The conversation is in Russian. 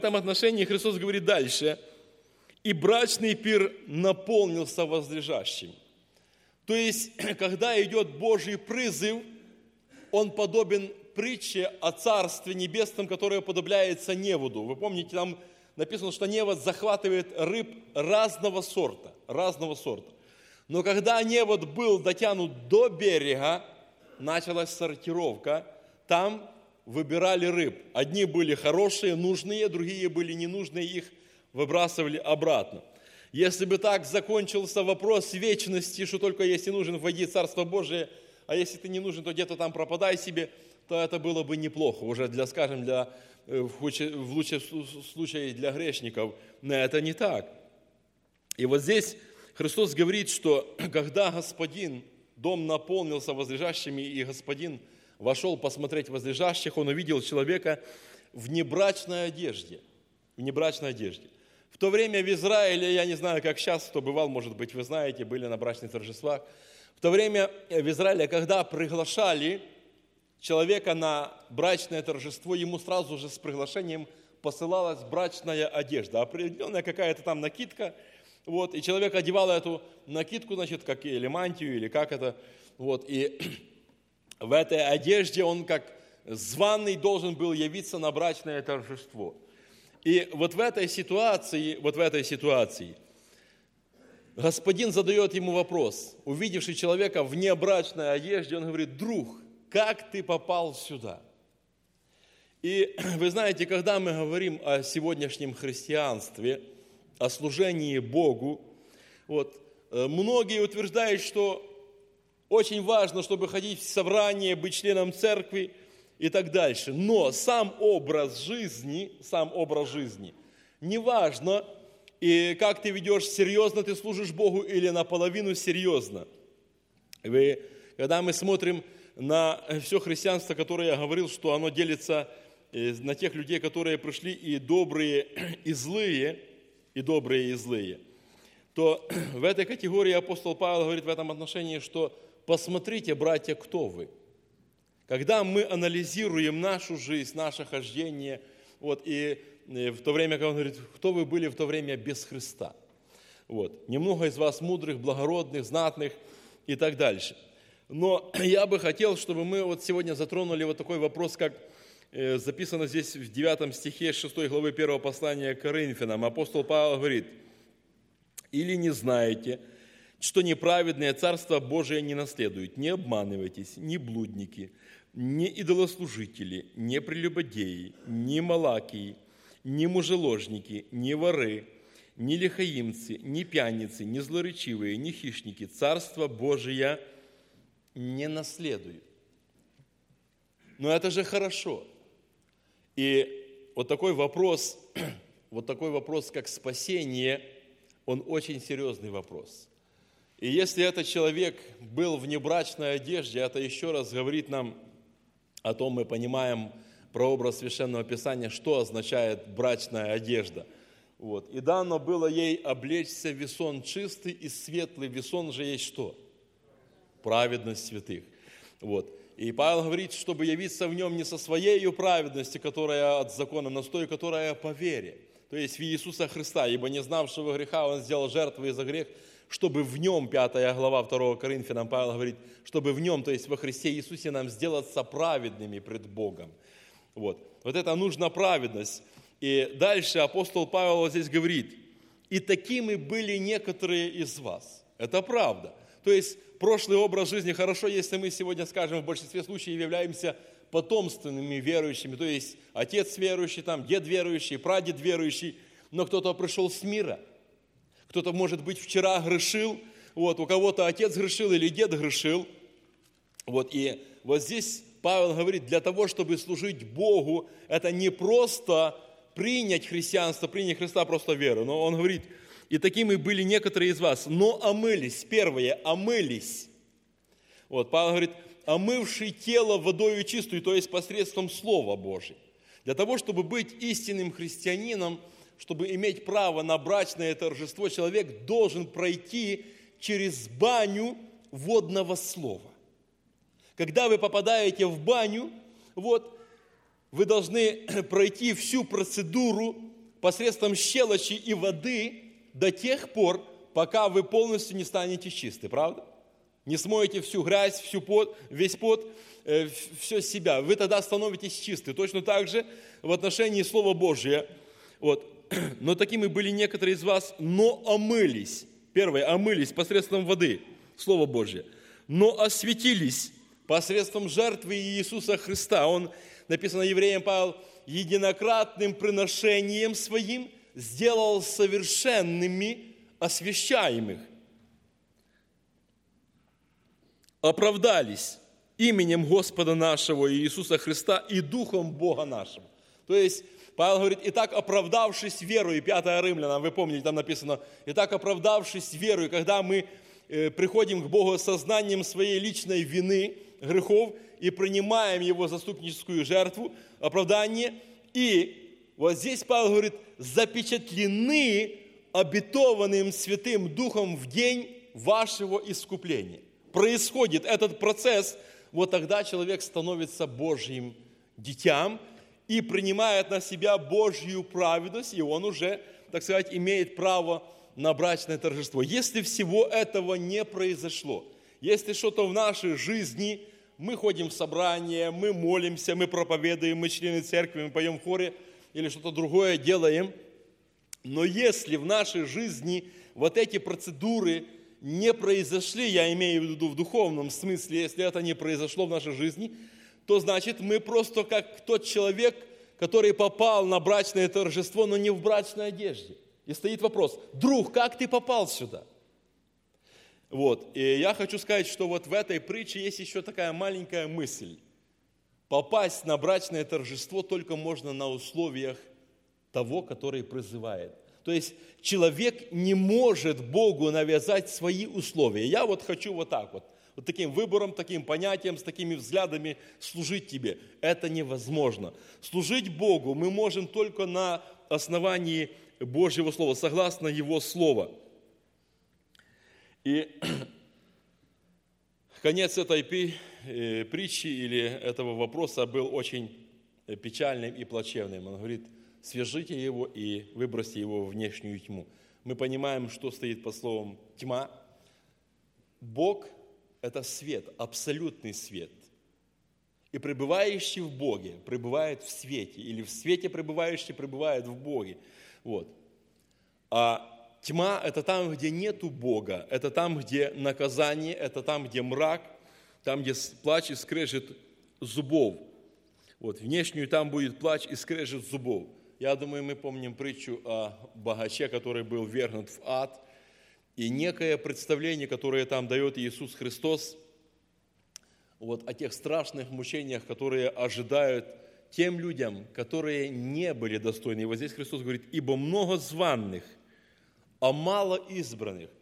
В этом отношении Христос говорит дальше: «И брачный пир наполнился возлежащим». То есть, когда идет Божий призыв, он подобен притче о Царстве Небесном, которое уподобляется неводу. Вы помните, там написано, что невод захватывает рыб разного сорта. Но когда невод был дотянут до берега, началась сортировка, там выбирали рыб. Одни были хорошие, нужные, другие были ненужные, их выбрасывали обратно. Если бы так закончился вопрос вечности, что только если нужен, войди в Царство Божие, а если ты не нужен, то где-то там пропадай себе, то это было бы неплохо. Уже в лучшем случае для грешников. Но это не так. И вот здесь Христос говорит, что когда Господин, дом наполнился возлежащими, и Господин вошел посмотреть возлежащих, он увидел человека в небрачной одежде. В то время в Израиле, я не знаю, как сейчас, кто бывал, может быть, вы знаете, были на брачных торжествах. В то время в Израиле, когда приглашали человека на брачное торжество, ему сразу же с приглашением посылалась брачная одежда, определенная какая-то там накидка, вот, и человек одевал эту накидку, значит, как или мантию, или как это, вот, и в этой одежде он как званый должен был явиться на брачное торжество. И вот в этой ситуации Господин задает ему вопрос, увидевший человека в небрачной одежде, он говорит: друг, как ты попал сюда? И вы знаете, когда мы говорим о сегодняшнем христианстве, о служении Богу, вот, многие утверждают, что очень важно, чтобы ходить в собрание, быть членом церкви и так дальше. Но сам образ жизни, неважно, и как ты ведешь, серьезно ты служишь Богу или наполовину серьезно. Когда мы смотрим на все христианство, которое я говорил, что оно делится на тех людей, которые пришли и добрые, и злые, то в этой категории апостол Павел говорит в этом отношении, что посмотрите, братья, кто вы. Когда мы анализируем нашу жизнь, наше хождение, вот, и в то время, когда он говорит, кто вы были в то время без Христа. Вот. Немного из вас мудрых, благородных, знатных и так дальше. Но я бы хотел, чтобы мы вот сегодня затронули вот такой вопрос, как записано здесь в 9 стихе 6 главы 1 послания к Коринфянам. Апостол Павел говорит: «Или не знаете, что неправедное Царство Божие не наследует? Не обманывайтесь, ни блудники, ни идолослужители, ни прелюбодеи, ни малакии, ни мужеложники, ни воры, ни лихаимцы, ни пьяницы, ни злоречивые, ни хищники Царство Божие не наследуют». Но это же хорошо. И вот такой вопрос, как спасение, он очень серьезный вопрос. И если этот человек был в небрачной одежде, это еще раз говорит нам о том, мы понимаем прообраз Священного Писания, что означает брачная одежда. Вот. И дано было ей облечься в весон чистый и светлый. Весон же есть что? Праведность святых. Вот. И Павел говорит, чтобы явиться в нем не со своей праведностью, которая от закона, но с той, которая по вере. То есть в Иисуса Христа, ибо не знавшего греха Он сделал жертвой за грех, чтобы в нем, 5 глава 2 Коринфянам, Павел говорит, чтобы в нем, то есть во Христе Иисусе, нам сделаться праведными пред Богом. Вот это нужна праведность. И дальше апостол Павел вот здесь говорит: «И такими были некоторые из вас». Это правда. То есть прошлый образ жизни, хорошо, если мы сегодня скажем, в большинстве случаев являемся потомственными верующими, то есть отец верующий, там, дед верующий, прадед верующий, но кто-то пришел с мира. Кто-то, может быть, вчера грешил, вот, у кого-то отец грешил или дед грешил. Вот, и вот здесь Павел говорит, для того, чтобы служить Богу, это не просто принять христианство, принять Христа просто веру, но он говорит, и такими были некоторые из вас, но омылись. Первое, омылись. Вот, Павел говорит, омывший тело водою чистую, то есть посредством Слова Божьего. Для того, чтобы быть истинным христианином, чтобы иметь право на брачное торжество, человек должен пройти через баню водного слова. Когда вы попадаете в баню, вот, вы должны пройти всю процедуру посредством щелочи и воды до тех пор, пока вы полностью не станете чисты, правда? Не смоете всю грязь, весь пот, все себя. Вы тогда становитесь чисты. Точно так же в отношении Слова Божия. Вот. Но такими были некоторые из вас, но омылись. Первое, омылись посредством воды, Слово Божье. Но осветились посредством жертвы Иисуса Христа. Он, написано евреям Павел, единократным приношением своим сделал совершенными освящаемых. Оправдались именем Господа нашего Иисуса Христа и Духом Бога нашего. То есть, Павел говорит, итак, оправдавшись верою, 5 Римлянам, вы помните, там написано, итак, оправдавшись верою, когда мы приходим к Богу с сознанием своей личной вины, грехов, и принимаем Его заступническую жертву, оправдание, и вот здесь Павел говорит, запечатлены обетованным Святым Духом в день вашего искупления. Происходит этот процесс, вот тогда человек становится Божьим дитям и принимает на себя Божью праведность, и он уже, так сказать, имеет право на брачное торжество. Если всего этого не произошло, если что-то в нашей жизни, мы ходим в собрания, мы молимся, мы проповедуем, мы члены церкви, мы поем в хоре или что-то другое делаем, но если в нашей жизни вот эти процедуры не произошли, я имею в виду в духовном смысле, если это не произошло в нашей жизни, то значит мы просто как тот человек, который попал на брачное торжество, но не в брачной одежде. И стоит вопрос, друг, как ты попал сюда? Вот. И я хочу сказать, что вот в этой притче есть еще такая маленькая мысль. Попасть на брачное торжество только можно на условиях того, который призывает. То есть человек не может Богу навязать свои условия. Я вот хочу вот так вот таким выбором, таким понятием, с такими взглядами служить тебе. Это невозможно. Служить Богу мы можем только на основании Божьего Слова, согласно Его Слова. И конец этой притчи или этого вопроса был очень печальным и плачевным. Он говорит, свяжите его и выбросьте его в внешнюю тьму. Мы понимаем, что стоит под словом тьма. Бог – это свет, абсолютный свет. И пребывающий в Боге пребывает в свете, или в свете пребывающий пребывает в Боге. Вот. А тьма – это там, где нету Бога, это там, где наказание, это там, где мрак, там, где плач и скрежет зубов. Вот, внешнюю там будет плач и скрежет зубов. Я думаю, мы помним притчу о богаче, который был ввергнут в ад, и некое представление, которое там дает Иисус Христос, вот, о тех страшных мучениях, которые ожидают тем людям, которые не были достойны. И вот здесь Христос говорит, ибо много званных, а мало избранных.